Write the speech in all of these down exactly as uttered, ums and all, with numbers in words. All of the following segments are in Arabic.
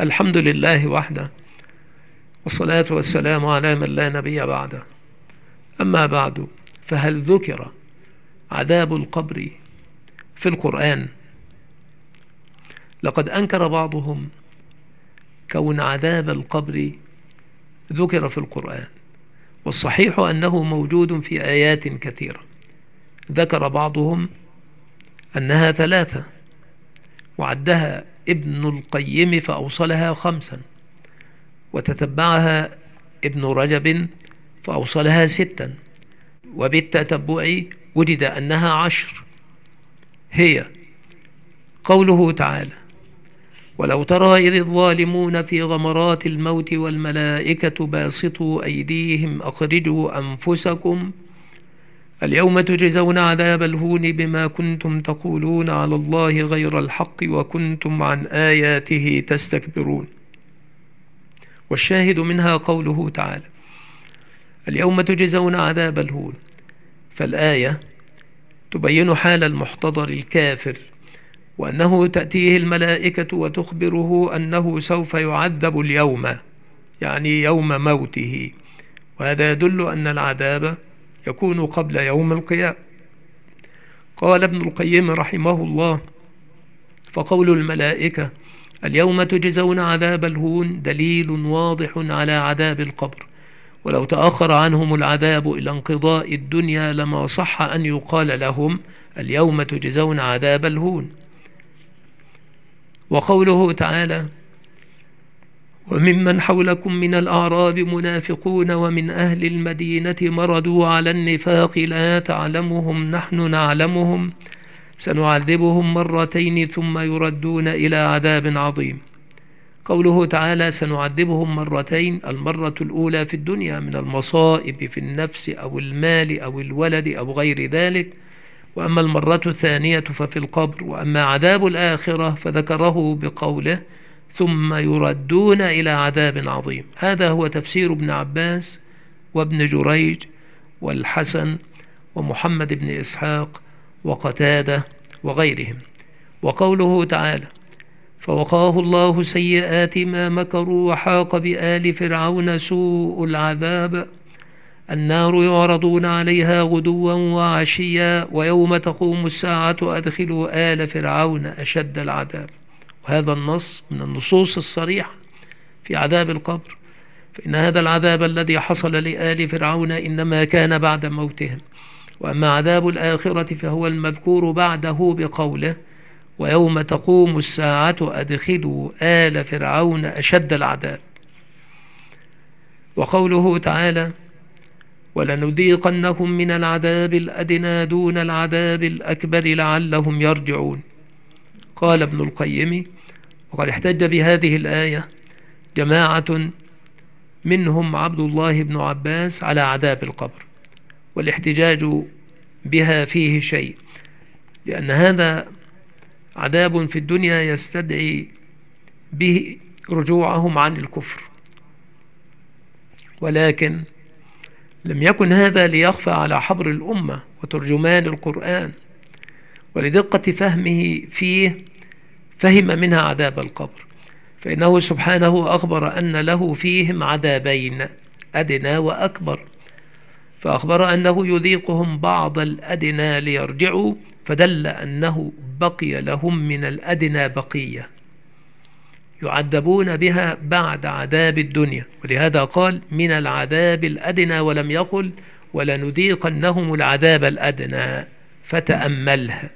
الحمد لله وحده، والصلاة والسلام على من لا نبي بعده. أما بعد، فهل ذكر عذاب القبر في القرآن؟ لقد أنكر بعضهم كون عذاب القبر ذكر في القرآن، والصحيح أنه موجود في آيات كثيرة. ذكر بعضهم أنها ثلاثة، وعدها ابن القيم فأوصلها خمسا، وتتبعها ابن رجب فأوصلها ستا، وبالتتبع وجد أنها عشر. هي قوله تعالى: ولو ترى إذ الظالمون في غمرات الموت والملائكة باسطوا أيديهم أخرجوا أنفسكم اليوم تجزون عذاب الهون بما كنتم تقولون على الله غير الحق وكنتم عن آياته تستكبرون. والشاهد منها قوله تعالى: اليوم تجزون عذاب الهون. فالآية تبين حال المحتضر الكافر، وأنه تأتيه الملائكة وتخبره أنه سوف يعذب اليوم، يعني يوم موته، وهذا يدل أن العذاب يكون قبل يوم القيامة. قال ابن القيم رحمه الله: فقول الملائكة اليوم تجزون عذاب الهون دليل واضح على عذاب القبر، ولو تأخر عنهم العذاب إلى انقضاء الدنيا لما صح أن يقال لهم اليوم تجزون عذاب الهون. وقوله تعالى: وممن حولكم من الأعراب منافقون ومن أهل المدينة مردوا على النفاق لا تعلمهم نحن نعلمهم سنعذبهم مرتين ثم يردون إلى عذاب عظيم. قوله تعالى سنعذبهم مرتين، المرة الأولى في الدنيا من المصائب في النفس أو المال أو الولد أو غير ذلك، وأما المرة الثانية ففي القبر. وأما عذاب الآخرة فذكره بقوله ثم يردون إلى عذاب عظيم. هذا هو تفسير ابن عباس وابن جريج والحسن ومحمد بن إسحاق وقتادة وغيرهم. وقوله تعالى فوقاه الله سيئات ما مكروا وحاق بآل فرعون سوء العذاب النار يعرضون عليها غدوا وعشيا ويوم تقوم الساعة أدخلوا آل فرعون أشد العذاب. وهذا النص من النصوص الصريحة في عذاب القبر، فإن هذا العذاب الذي حصل لآل فرعون إنما كان بعد موتهم. وأما عذاب الآخرة فهو المذكور بعده بقوله ويوم تقوم الساعة أدخلوا آل فرعون أشد العذاب. وقوله تعالى ولنذيقنهم من العذاب الأدنى دون العذاب الأكبر لعلهم يرجعون. قال ابن القيم وقد احتج بهذه الآية جماعة منهم عبد الله بن عباس على عذاب القبر، والاحتجاج بها فيه شيء، لأن هذا عذاب في الدنيا يستدعي به رجوعهم عن الكفر، ولكن لم يكن هذا ليخفى على حبر الأمة وترجمان القرآن، ولدقة فهمه فيه فهم منها عذاب القبر، فإنه سبحانه أخبر أن له فيهم عذابين أدنى وأكبر، فأخبر أنه يذيقهم بعض الأدنى ليرجعوا، فدل أنه بقي لهم من الأدنى بقية يعذبون بها بعد عذاب الدنيا، ولهذا قال من العذاب الأدنى ولم يقل ولنذيقنهم العذاب الأدنى، فتأملها.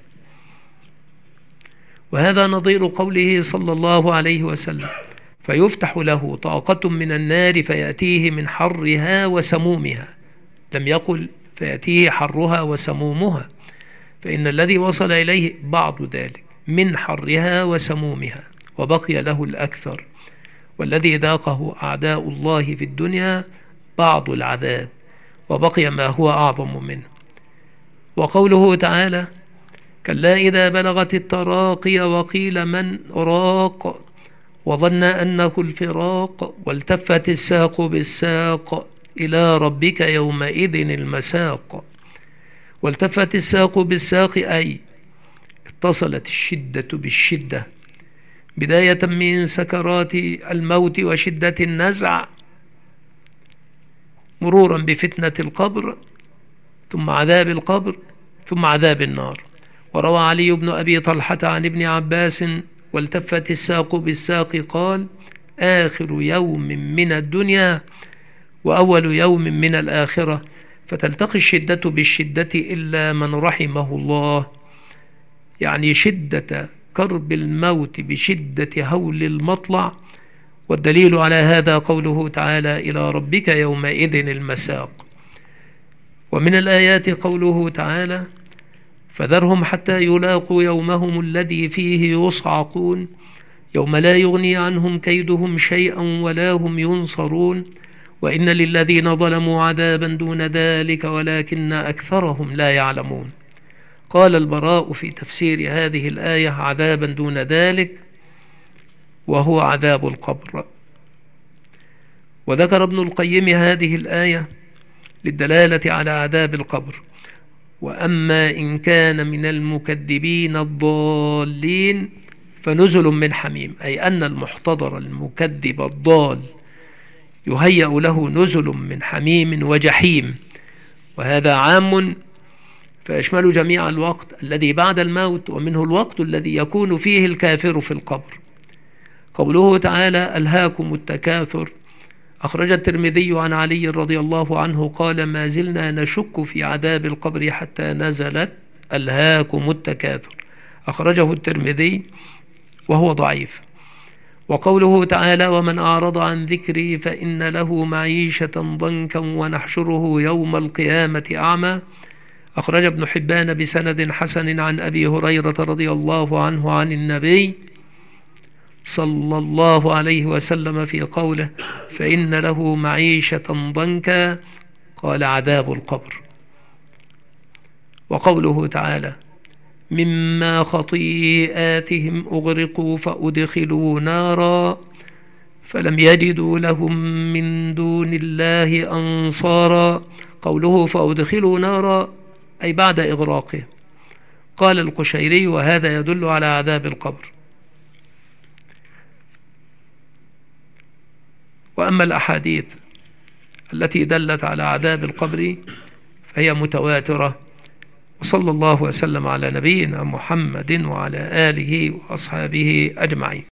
وهذا نظير قوله صلى الله عليه وسلم فيفتح له طاقة من النار فيأتيه من حرها وسمومها، لم يقل فيأتيه حرها وسمومها، فإن الذي وصل إليه بعض ذلك من حرها وسمومها وبقي له الأكثر، والذي ذاقه أعداء الله في الدنيا بعض العذاب وبقي ما هو أعظم منه. وقوله تعالى كلا إذا بلغت التراقي وقيل من راق وظن أنه الفراق والتفت الساق بالساق إلى ربك يومئذ المساق. والتفت الساق بالساق أي اتصلت الشدة بالشدة بداية من سكرات الموت وشدة النزع، مرورا بفتنة القبر، ثم عذاب القبر، ثم عذاب النار. وروى علي بن أبي طلحة عن ابن عباس والتفت الساق بالساق قال: آخر يوم من الدنيا وأول يوم من الآخرة، فتلتقي الشدة بالشدة إلا من رحمه الله. يعني شدة كرب الموت بشدة هول المطلع. والدليل على هذا قوله تعالى: إلى ربك يومئذ المساق. ومن الآيات قوله تعالى: فذرهم حتى يلاقوا يومهم الذي فيه يصعقون يوم لا يغني عنهم كيدهم شيئا ولا هم ينصرون وإن للذين ظلموا عذابا دون ذلك ولكن أكثرهم لا يعلمون. قال البراء في تفسير هذه الآية: عذابا دون ذلك، وهو عذاب القبر. وذكر ابن القيم هذه الآية للدلالة على عذاب القبر. وأما إن كان من المكذبين الضالين فنزل من حميم، أي أن المحتضر المكذب الضال يهيأ له نزل من حميم وجحيم، وهذا عام فيشمل جميع الوقت الذي بعد الموت، ومنه الوقت الذي يكون فيه الكافر في القبر. قوله تعالى: ألهاكم التكاثر، أخرج الترمذي عن علي رضي الله عنه قال: ما زلنا نشك في عذاب القبر حتى نزلت ألهاكم التكاثر. أخرجه الترمذي وهو ضعيف. وقوله تعالى: ومن أعرض عن ذكري فإن له معيشة ضنكا ونحشره يوم القيامة أعمى. أخرج ابن حبان بسند حسن عن أبي هريرة رضي الله عنه عن النبي صلى الله عليه وسلم في قوله: فإن له معيشة ضنكا، قال: عذاب القبر. وقوله تعالى: مما خطيئاتهم أغرقوا فأدخلوا نارا فلم يجدوا لهم من دون الله أنصارا. قوله فأدخلوا نارا أي بعد إغراقهم. قال القشيري: وهذا يدل على عذاب القبر. وأما الأحاديث التي دلت على عذاب القبر فهي متواترة. وصلى الله وسلم على نبينا محمد وعلى آله وأصحابه أجمعين.